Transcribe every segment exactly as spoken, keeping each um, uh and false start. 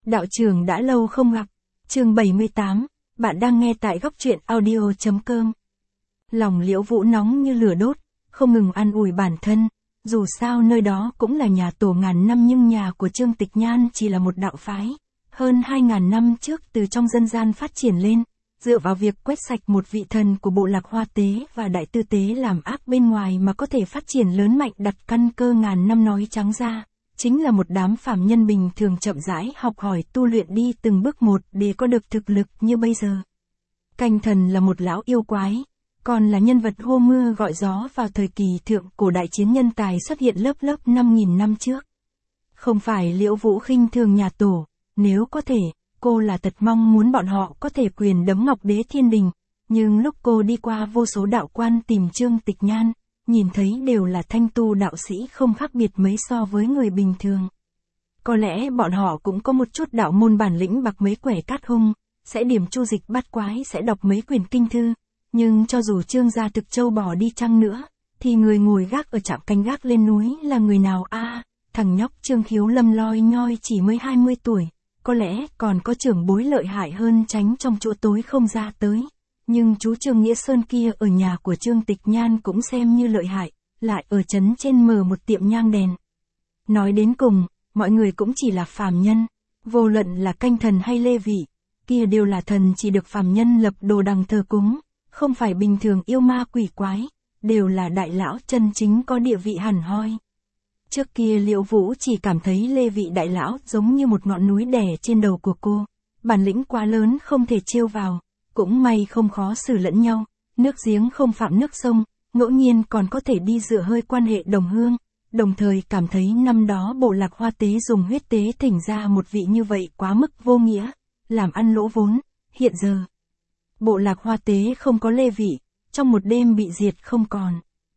Đạo trưởng đã lâu không gặp. Chương bảy mươi tám, bạn đang nghe tại góc truyện audio chấm com. Lòng Liễu Vũ nóng như lửa đốt, không ngừng an ủi bản thân, dù sao nơi đó cũng là nhà tổ ngàn năm nhưng nhà của Trương Tịch Nhan chỉ là một đạo phái, hơn hai ngàn năm trước từ trong dân gian phát triển lên, dựa vào việc quét sạch một vị thần của bộ lạc Hoa Tế và Đại Tư Tế làm ác bên ngoài mà có thể phát triển lớn mạnh đặt căn cơ ngàn năm, nói trắng ra, chính là một đám phàm nhân bình thường chậm rãi học hỏi tu luyện đi từng bước một để có được thực lực như bây giờ. Canh Thần là một lão yêu quái, còn là nhân vật hô mưa gọi gió vào thời kỳ thượng cổ đại chiến nhân tài xuất hiện lớp lớp năm nghìn năm trước. Không phải Liễu Vũ khinh thường nhà tổ, nếu có thể, cô là thật mong muốn bọn họ có thể quyền đấm Ngọc Đế Thiên Đình, nhưng lúc cô đi qua vô số đạo quan tìm Trương Tịch Nhan, nhìn thấy đều là thanh tu đạo sĩ không khác biệt mấy so với người bình thường. Có lẽ bọn họ cũng có một chút đạo môn bản lĩnh bạc mấy quẻ cát hung, sẽ điểm chu dịch bát quái, sẽ đọc mấy quyển kinh thư, nhưng cho dù Trương gia thực châu bỏ đi chăng nữa, thì người ngồi gác ở trạm canh gác lên núi là người nào a? À, thằng nhóc Trương Khiếu Lâm loi nhoi chỉ mới hai mươi tuổi, có lẽ còn có trưởng bối lợi hại hơn tránh trong chỗ tối không ra tới. Nhưng chú Trương Nghĩa Sơn kia ở nhà của Trương Tịch Nhan cũng xem như lợi hại, lại ở trấn trên mở một tiệm nhang đèn. Nói đến cùng, mọi người cũng chỉ là phàm nhân, vô luận là Canh Thần hay Lê Vị, kia đều là thần chỉ được phàm nhân lập đồ đằng thờ cúng, không phải bình thường yêu ma quỷ quái, đều là đại lão chân chính có địa vị hẳn hoi. Trước kia Liễu Vũ chỉ cảm thấy Lê Vị đại lão giống như một ngọn núi đè trên đầu của cô, bản lĩnh quá lớn không thể trêu vào. Cũng may không khó xử lẫn nhau, nước giếng không phạm nước sông, ngẫu nhiên còn có thể đi dựa hơi quan hệ đồng hương, đồng thời cảm thấy năm đó bộ lạc Hoa Tế dùng huyết tế thỉnh ra một vị như vậy quá mức vô nghĩa, làm ăn lỗ vốn. Hiện giờ, bộ lạc Hoa Tế không có Lê Vị, trong một đêm bị diệt không còn.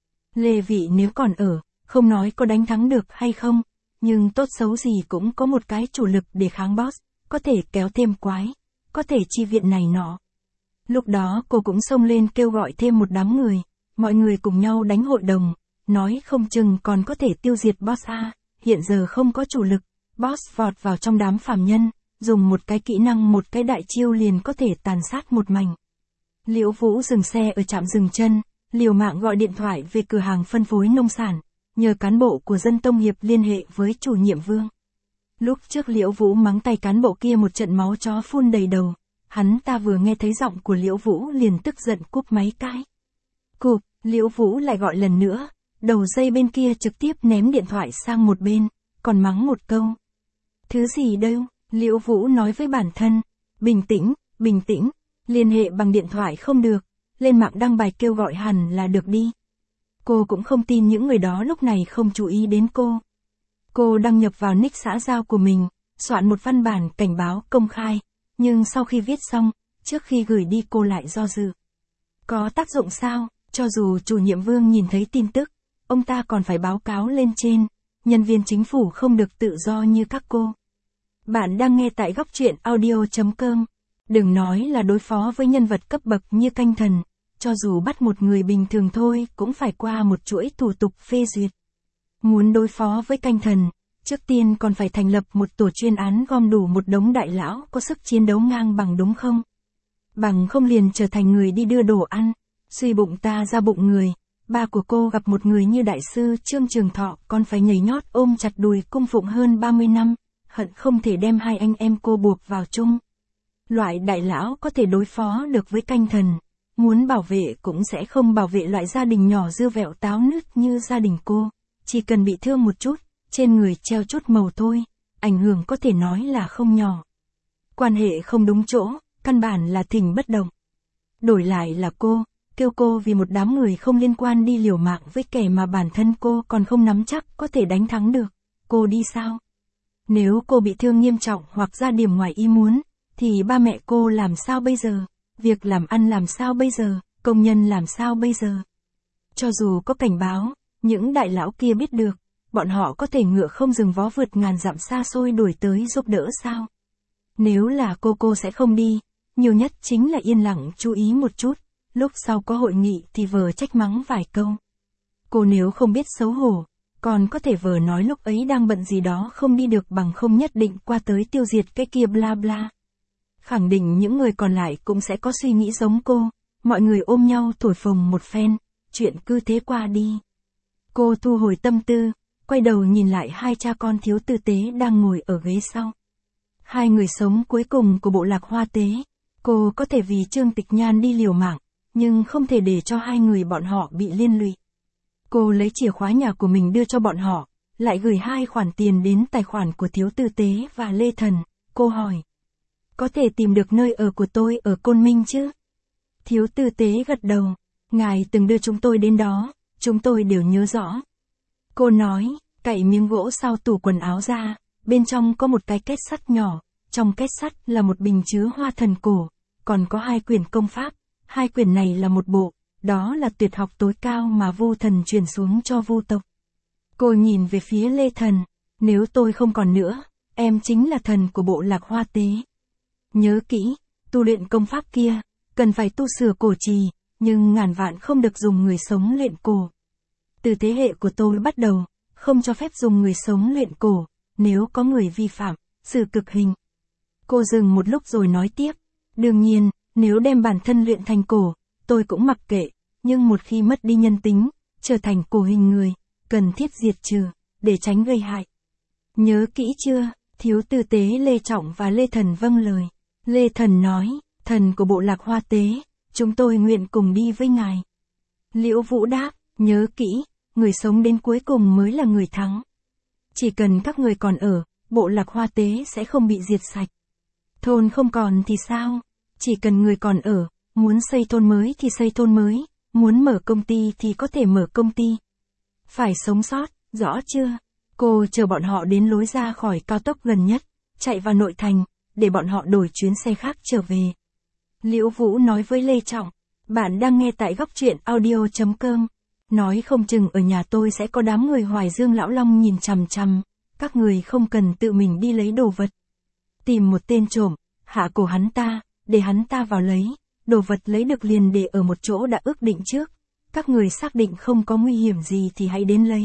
Lê Vị nếu còn ở, không nói có đánh thắng được hay không, nhưng tốt xấu gì cũng có một cái chủ lực để kháng boss, có thể kéo thêm quái, có thể chi viện này nọ. Lúc đó cô cũng xông lên kêu gọi thêm một đám người, mọi người cùng nhau đánh hội đồng, nói không chừng còn có thể tiêu diệt boss a. Hiện giờ không có chủ lực, boss vọt vào trong đám phàm nhân, dùng một cái kỹ năng một cái đại chiêu liền có thể tàn sát một mảnh. Liễu Vũ dừng xe ở trạm dừng chân, liều mạng gọi điện thoại về cửa hàng phân phối nông sản, nhờ cán bộ của Dân Tông Hiệp liên hệ với chủ nhiệm Vương. Lúc trước Liễu Vũ mắng tay cán bộ kia một trận máu chó phun đầy đầu. Hắn ta vừa nghe thấy giọng của Liễu Vũ liền tức giận cúp máy cái. Cụp, Liễu Vũ lại gọi lần nữa, đầu dây bên kia trực tiếp ném điện thoại sang một bên, còn mắng một câu. Thứ gì đâu, Liễu Vũ nói với bản thân, bình tĩnh, bình tĩnh, liên hệ bằng điện thoại không được, lên mạng đăng bài kêu gọi hẳn là được đi. Cô cũng không tin những người đó lúc này không chú ý đến cô. Cô đăng nhập vào nick xã giao của mình, soạn một văn bản cảnh báo công khai. Nhưng sau khi viết xong, trước khi gửi đi cô lại do dự. Có tác dụng sao? Cho dù chủ nhiệm Vương nhìn thấy tin tức, ông ta còn phải báo cáo lên trên, nhân viên chính phủ không được tự do như các cô. Bạn đang nghe tại góc truyện audio chấm com. Đừng nói là đối phó với nhân vật cấp bậc như Canh Thần, cho dù bắt một người bình thường thôi cũng phải qua một chuỗi thủ tục phê duyệt. Muốn đối phó với Canh Thần, trước tiên còn phải thành lập một tổ chuyên án gom đủ một đống đại lão có sức chiến đấu ngang bằng, đúng không? Bằng không liền trở thành người đi đưa đồ ăn, suy bụng ta ra bụng người. Ba của cô gặp một người như đại sư Trương Trường Thọ còn phải nhảy nhót ôm chặt đùi cung phụng hơn ba mươi năm, hận không thể đem hai anh em cô buộc vào chung. Loại đại lão có thể đối phó được với Canh Thần, muốn bảo vệ cũng sẽ không bảo vệ loại gia đình nhỏ dưa vẹo táo nứt như gia đình cô, chỉ cần bị thương một chút. Trên người treo chút màu thôi, ảnh hưởng có thể nói là không nhỏ. Quan hệ không đúng chỗ, căn bản là thỉnh bất động. Đổi lại là cô, kêu cô vì một đám người không liên quan đi liều mạng với kẻ mà bản thân cô còn không nắm chắc có thể đánh thắng được. Cô đi sao? Nếu cô bị thương nghiêm trọng hoặc ra điểm ngoài ý muốn, thì ba mẹ cô làm sao bây giờ? Việc làm ăn làm sao bây giờ? Công nhân làm sao bây giờ? Cho dù có cảnh báo, những đại lão kia biết được. Bọn họ có thể ngựa không dừng vó vượt ngàn dặm xa xôi đuổi tới giúp đỡ sao? Nếu là cô cô sẽ không đi, nhiều nhất chính là yên lặng chú ý một chút, lúc sau có hội nghị thì vờ trách mắng vài câu. Cô nếu không biết xấu hổ, còn có thể vờ nói lúc ấy đang bận gì đó không đi được bằng không nhất định qua tới tiêu diệt cái kia bla bla. Khẳng định những người còn lại cũng sẽ có suy nghĩ giống cô, mọi người ôm nhau thổi phồng một phen, chuyện cứ thế qua đi. Cô thu hồi tâm tư, quay đầu nhìn lại hai cha con thiếu tư tế đang ngồi ở ghế sau. Hai người sống cuối cùng của bộ lạc Hoa Tế, cô có thể vì Trương Tịch Nhan đi liều mạng, nhưng không thể để cho hai người bọn họ bị liên lụy. Cô lấy chìa khóa nhà của mình đưa cho bọn họ, lại gửi hai khoản tiền đến tài khoản của thiếu tư tế và Lê Thần. Cô hỏi, có thể tìm được nơi ở của tôi ở Côn Minh chứ? Thiếu tư tế gật đầu, ngài từng đưa chúng tôi đến đó, chúng tôi đều nhớ rõ. Cô nói, cậy miếng gỗ sau tủ quần áo ra, bên trong có một cái két sắt nhỏ, trong két sắt là một bình chứa hoa thần cổ, còn có hai quyển công pháp, hai quyển này là một bộ, đó là tuyệt học tối cao mà Vu Thần truyền xuống cho Vu tộc. Cô nhìn về phía Lê Thần, nếu tôi không còn nữa, em chính là thần của bộ lạc Hoa Tế. Nhớ kỹ, tu luyện công pháp kia, cần phải tu sửa cổ trì, nhưng ngàn vạn không được dùng người sống luyện cổ. Từ thế hệ của tôi bắt đầu, không cho phép dùng người sống luyện cổ, nếu có người vi phạm, xử cực hình. Cô dừng một lúc rồi nói tiếp, đương nhiên, nếu đem bản thân luyện thành cổ, tôi cũng mặc kệ, nhưng một khi mất đi nhân tính, trở thành cổ hình người, cần thiết diệt trừ, để tránh gây hại. Nhớ kỹ chưa? Thiếu tư tế Lê Trọng và Lê Thần vâng lời. Lê Thần nói, thần của bộ lạc Hoa Tế, chúng tôi nguyện cùng đi với ngài. Liễu Vũ đáp, nhớ kỹ, người sống đến cuối cùng mới là người thắng. Chỉ cần các người còn ở, bộ lạc Hoa Tế sẽ không bị diệt sạch. Thôn không còn thì sao? Chỉ cần người còn ở, muốn xây thôn mới thì xây thôn mới, muốn mở công ty thì có thể mở công ty. Phải sống sót, rõ chưa? Cô chờ bọn họ đến lối ra khỏi cao tốc gần nhất, chạy vào nội thành, để bọn họ đổi chuyến xe khác trở về. Liễu Vũ nói với Lê Trọng, bạn đang nghe tại góc truyện audio chấm com. Nói không chừng ở nhà tôi sẽ có đám người Hoài Dương Lão Long nhìn chằm chằm, các người không cần tự mình đi lấy đồ vật. Tìm một tên trộm, hạ cổ hắn ta, để hắn ta vào lấy, đồ vật lấy được liền để ở một chỗ đã ước định trước, các người xác định không có nguy hiểm gì thì hãy đến lấy.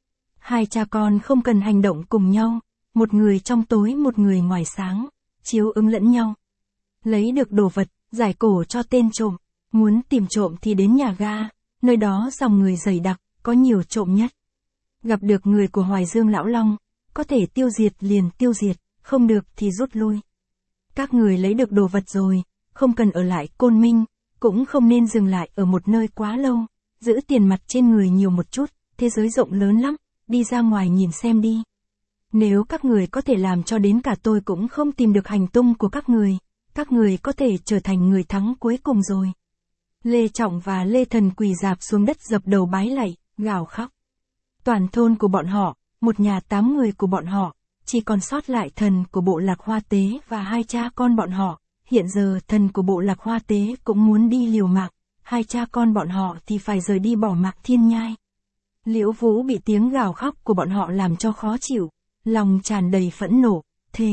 Hai cha con không cần hành động cùng nhau, một người trong tối một người ngoài sáng, chiếu ứng lẫn nhau. Lấy được đồ vật, giải cổ cho tên trộm, muốn tìm trộm thì đến nhà ga, nơi đó dòng người dày đặc, có nhiều trộm nhất. Gặp được người của Hoài Dương Lão Long, có thể tiêu diệt liền tiêu diệt, không được thì rút lui. Các người lấy được đồ vật rồi, không cần ở lại Côn Minh, cũng không nên dừng lại ở một nơi quá lâu, giữ tiền mặt trên người nhiều một chút, thế giới rộng lớn lắm, đi ra ngoài nhìn xem đi. Nếu các người có thể làm cho đến cả tôi cũng không tìm được hành tung của các người, các người có thể trở thành người thắng cuối cùng rồi. Lê Trọng và Lê Thần quỳ rạp xuống đất dập đầu bái lạy, gào khóc. Toàn thôn của bọn họ, một nhà tám người của bọn họ, chỉ còn sót lại thần của bộ lạc Hoa Tế và hai cha con bọn họ. Hiện giờ thần của bộ lạc Hoa Tế cũng muốn đi liều mạng, hai cha con bọn họ thì phải rời đi bỏ mặc thiên nhai. Liễu Vũ bị tiếng gào khóc của bọn họ làm cho khó chịu, lòng tràn đầy phẫn nộ, thề.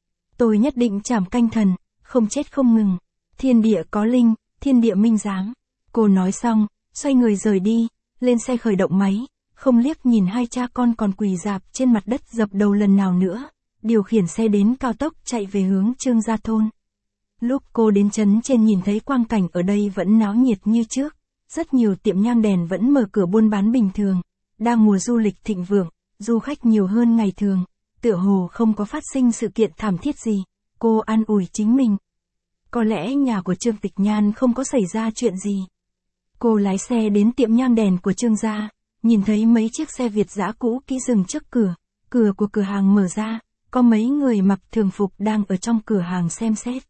Tôi nhất định trảm canh thần, không chết không ngừng. Thiên địa có linh, thiên địa minh giám. Cô nói xong, xoay người rời đi, lên xe khởi động máy, không liếc nhìn hai cha con còn quỳ rạp trên mặt đất dập đầu lần nào nữa, điều khiển xe đến cao tốc chạy về hướng Trương Gia Thôn. Lúc cô đến trấn trên nhìn thấy quang cảnh ở đây vẫn náo nhiệt như trước, rất nhiều tiệm nhang đèn vẫn mở cửa buôn bán bình thường, đang mùa du lịch thịnh vượng, du khách nhiều hơn ngày thường, tựa hồ không có phát sinh sự kiện thảm thiết gì, cô an ủi chính mình. Có lẽ nhà của Trương Tịch Nhan không có xảy ra chuyện gì. Cô lái xe đến tiệm nhang đèn của Trương gia, nhìn thấy mấy chiếc xe Việt dã cũ kỹ dừng trước cửa, cửa của cửa hàng mở ra, có mấy người mặc thường phục đang ở trong cửa hàng xem xét.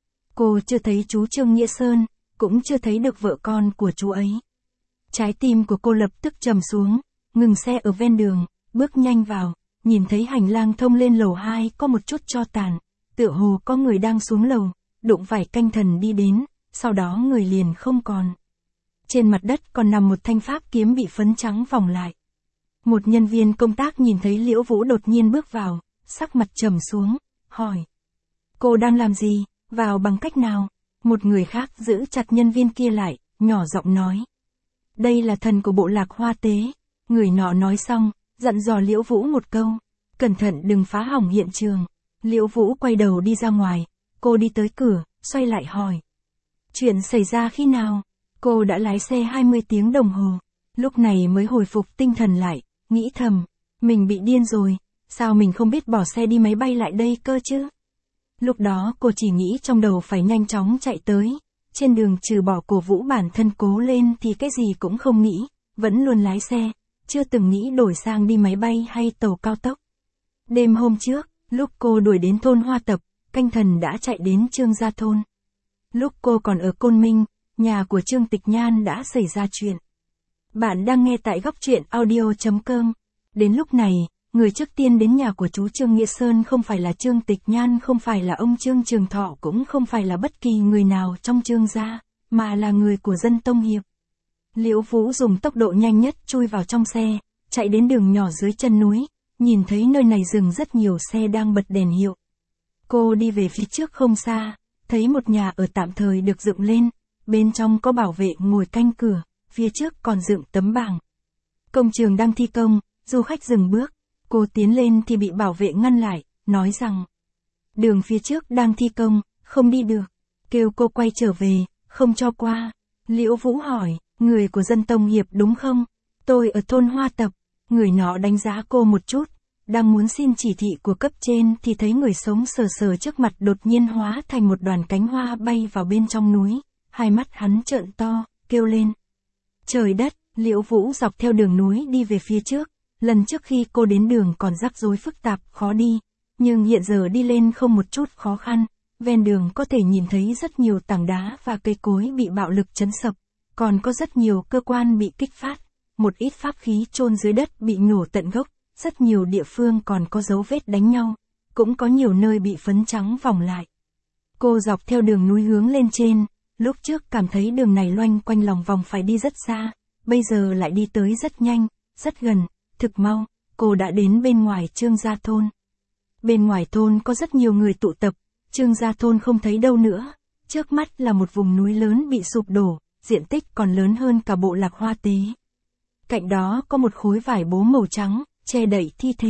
Cô chưa thấy chú Trương Nghĩa Sơn, cũng chưa thấy được vợ con của chú ấy. Trái tim của cô lập tức trầm xuống, ngừng xe ở ven đường, bước nhanh vào, nhìn thấy hành lang thông lên lầu hai có một chút tro tàn, tựa hồ có người đang xuống lầu, đụng phải canh thần đi đến, sau đó người liền không còn. Trên mặt đất còn nằm một thanh pháp kiếm bị phấn trắng vòng lại. Một nhân viên công tác nhìn thấy Liễu Vũ đột nhiên bước vào, sắc mặt trầm xuống, hỏi. Cô đang làm gì, vào bằng cách nào? Một người khác giữ chặt nhân viên kia lại, nhỏ giọng nói. Đây là thần của bộ lạc Hoa Tế. Người nọ nói xong, dặn dò Liễu Vũ một câu, cẩn thận đừng phá hỏng hiện trường. Liễu Vũ quay đầu đi ra ngoài, cô đi tới cửa, xoay lại hỏi. Chuyện xảy ra khi nào? Cô đã lái xe hai mươi tiếng đồng hồ, lúc này mới hồi phục tinh thần lại, nghĩ thầm, mình bị điên rồi, sao mình không biết bỏ xe đi máy bay lại đây cơ chứ? Lúc đó cô chỉ nghĩ trong đầu phải nhanh chóng chạy tới, trên đường trừ bỏ cổ vũ bản thân cố lên thì cái gì cũng không nghĩ, vẫn luôn lái xe, chưa từng nghĩ đổi sang đi máy bay hay tàu cao tốc. Đêm hôm trước, lúc cô đuổi đến thôn Hoa Tập, Canh Thần đã chạy đến Trương Gia thôn. Lúc cô còn ở Côn Minh, nhà của Trương Tịch Nhan đã xảy ra chuyện. Bạn đang nghe tại góc truyện audio chấm com. Đến lúc này, người trước tiên đến nhà của chú Trương Nghĩa Sơn không phải là Trương Tịch Nhan, không phải là ông Trương Trường Thọ, cũng không phải là bất kỳ người nào trong Trương gia, mà là người của dân Tông Hiệp. Liễu Vũ dùng tốc độ nhanh nhất chui vào trong xe, chạy đến đường nhỏ dưới chân núi, nhìn thấy nơi này dừng rất nhiều xe đang bật đèn hiệu. Cô đi về phía trước không xa, thấy một nhà ở tạm thời được dựng lên, bên trong có bảo vệ ngồi canh cửa, phía trước còn dựng tấm bảng. Công trường đang thi công, du khách dừng bước, cô tiến lên thì bị bảo vệ ngăn lại, nói rằng đường phía trước đang thi công, không đi được, kêu cô quay trở về, không cho qua. Liễu Vũ hỏi, người của dân Tông Hiệp đúng không? Tôi ở thôn Hoa Tập. Người nọ đánh giá cô một chút, đang muốn xin chỉ thị của cấp trên thì thấy người sống sờ sờ trước mặt đột nhiên hóa thành một đoàn cánh hoa bay vào bên trong núi, hai mắt hắn trợn to, kêu lên. Trời đất, Liễu Vũ dọc theo đường núi đi về phía trước, lần trước khi cô đến đường còn rắc rối phức tạp, khó đi, nhưng hiện giờ đi lên không một chút khó khăn, ven đường có thể nhìn thấy rất nhiều tảng đá và cây cối bị bạo lực chấn sập, còn có rất nhiều cơ quan bị kích phát, một ít pháp khí chôn dưới đất bị nhổ tận gốc, rất nhiều địa phương còn có dấu vết đánh nhau, cũng có nhiều nơi bị phấn trắng vòng lại. Cô dọc theo đường núi hướng lên trên, lúc trước cảm thấy đường này loanh quanh lòng vòng phải đi rất xa, bây giờ lại đi tới rất nhanh, rất gần, thực mau, cô đã đến bên ngoài Trương Gia thôn. Bên ngoài thôn có rất nhiều người tụ tập, Trương Gia thôn không thấy đâu nữa, trước mắt là một vùng núi lớn bị sụp đổ, diện tích còn lớn hơn cả bộ Lạc Hoa Tế. Cạnh đó có một khối vải bố màu trắng, che đậy thi thể.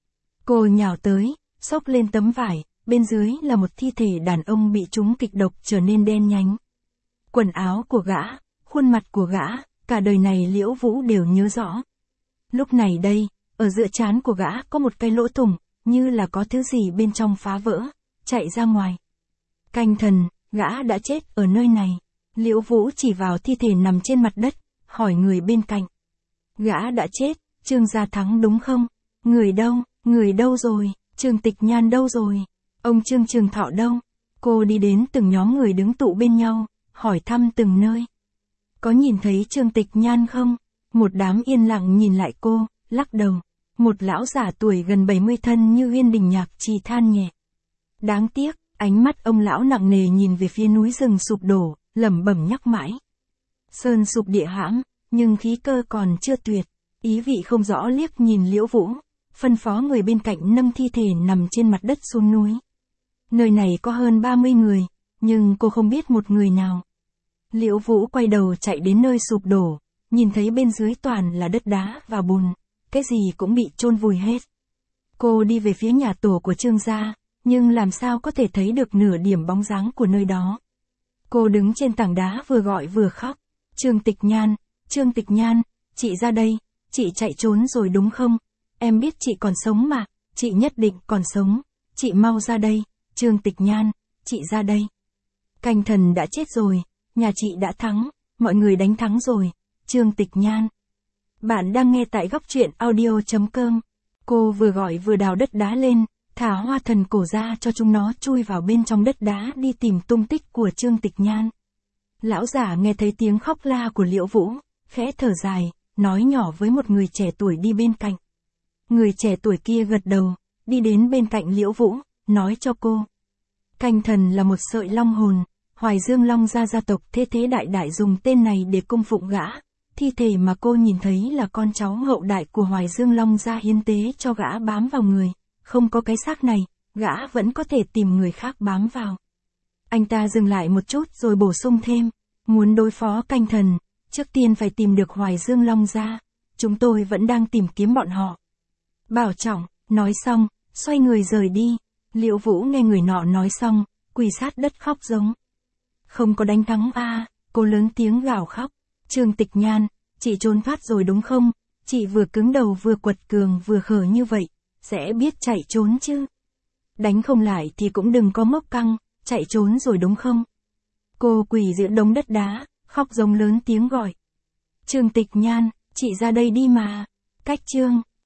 Cô nhào tới, xốc lên tấm vải, bên dưới là một thi thể đàn ông bị trúng kịch độc trở nên đen nhánh. Quần áo của gã, khuôn mặt của gã, cả đời này Liễu Vũ đều nhớ rõ. Lúc này đây, ở giữa trán của gã có một cái lỗ thủng, như là có thứ gì bên trong phá vỡ, chạy ra ngoài. Canh Thần, gã đã chết ở nơi này. Liễu Vũ chỉ vào thi thể nằm trên mặt đất, hỏi người bên cạnh. Gã đã chết, Trương Gia Thắng đúng không? Người đâu, người đâu rồi, Trương Tịch Nhan đâu rồi, ông Trương Trường Thọ đâu? Cô đi đến từng nhóm người đứng tụ bên nhau, hỏi thăm từng nơi. Có nhìn thấy Trương Tịch Nhan không? Một đám yên lặng nhìn lại cô, lắc đầu. Một lão giả tuổi gần bảy mươi thân như Uyên Đình Nhạc trì than nhẹ. Đáng tiếc, ánh mắt ông lão nặng nề nhìn về phía núi rừng sụp đổ, lẩm bẩm nhắc mãi. Sơn sụp địa hãm, nhưng khí cơ còn chưa tuyệt. Ý vị không rõ liếc nhìn Liễu Vũ, phân phó người bên cạnh nâng thi thể nằm trên mặt đất xuống núi. Nơi này có hơn ba mươi người, nhưng cô không biết một người nào. Liễu Vũ quay đầu chạy đến nơi sụp đổ, nhìn thấy bên dưới toàn là đất đá và bùn, cái gì cũng bị chôn vùi hết. Cô đi về phía nhà tổ của Trương gia, nhưng làm sao có thể thấy được nửa điểm bóng dáng của nơi đó. Cô đứng trên tảng đá vừa gọi vừa khóc. Trương Tịch Nhan, Trương Tịch Nhan, chị ra đây, chị chạy trốn rồi đúng không? Em biết chị còn sống mà, chị nhất định còn sống, chị mau ra đây, Trương Tịch Nhan, chị ra đây. Canh Thần đã chết rồi, nhà chị đã thắng, mọi người đánh thắng rồi, Trương Tịch Nhan. Bạn đang nghe tại góc truyện audio chấm com. Cô vừa gọi vừa đào đất đá lên, thả hoa thần cổ ra cho chúng nó chui vào bên trong đất đá đi tìm tung tích của Trương Tịch Nhan. Lão giả nghe thấy tiếng khóc la của Liễu Vũ, khẽ thở dài, nói nhỏ với một người trẻ tuổi đi bên cạnh. Người trẻ tuổi kia gật đầu, đi đến bên cạnh Liễu Vũ, nói cho cô. Canh Thần là một sợi long hồn, Hoài Dương Long gia gia tộc thế thế đại đại dùng tên này để cung phụng gã. Thi thể mà cô nhìn thấy là con cháu hậu đại của Hoài Dương Long gia hiến tế cho gã bám vào người. Không có cái xác này, gã vẫn có thể tìm người khác bám vào. Anh ta dừng lại một chút rồi bổ sung thêm. Muốn đối phó Canh Thần, trước tiên phải tìm được Hoài Dương Long gia. Chúng tôi vẫn đang tìm kiếm bọn họ, Bảo trọng, nói xong, xoay người rời đi. Liễu Vũ nghe người nọ nói xong, quỳ sát đất khóc giống. Không có đánh thắng a, cô lớn tiếng gào khóc. Trương Tịch Nhan, chị trốn thoát rồi đúng không? Chị vừa cứng đầu vừa quật cường vừa khờ như vậy, sẽ biết chạy trốn chứ. Đánh không lại thì cũng đừng có mốc căng, chạy trốn rồi đúng không? Cô quỳ giữa đống đất đá, khóc giống lớn tiếng gọi. Trương Tịch Nhan, chị ra đây đi mà. Cách Trương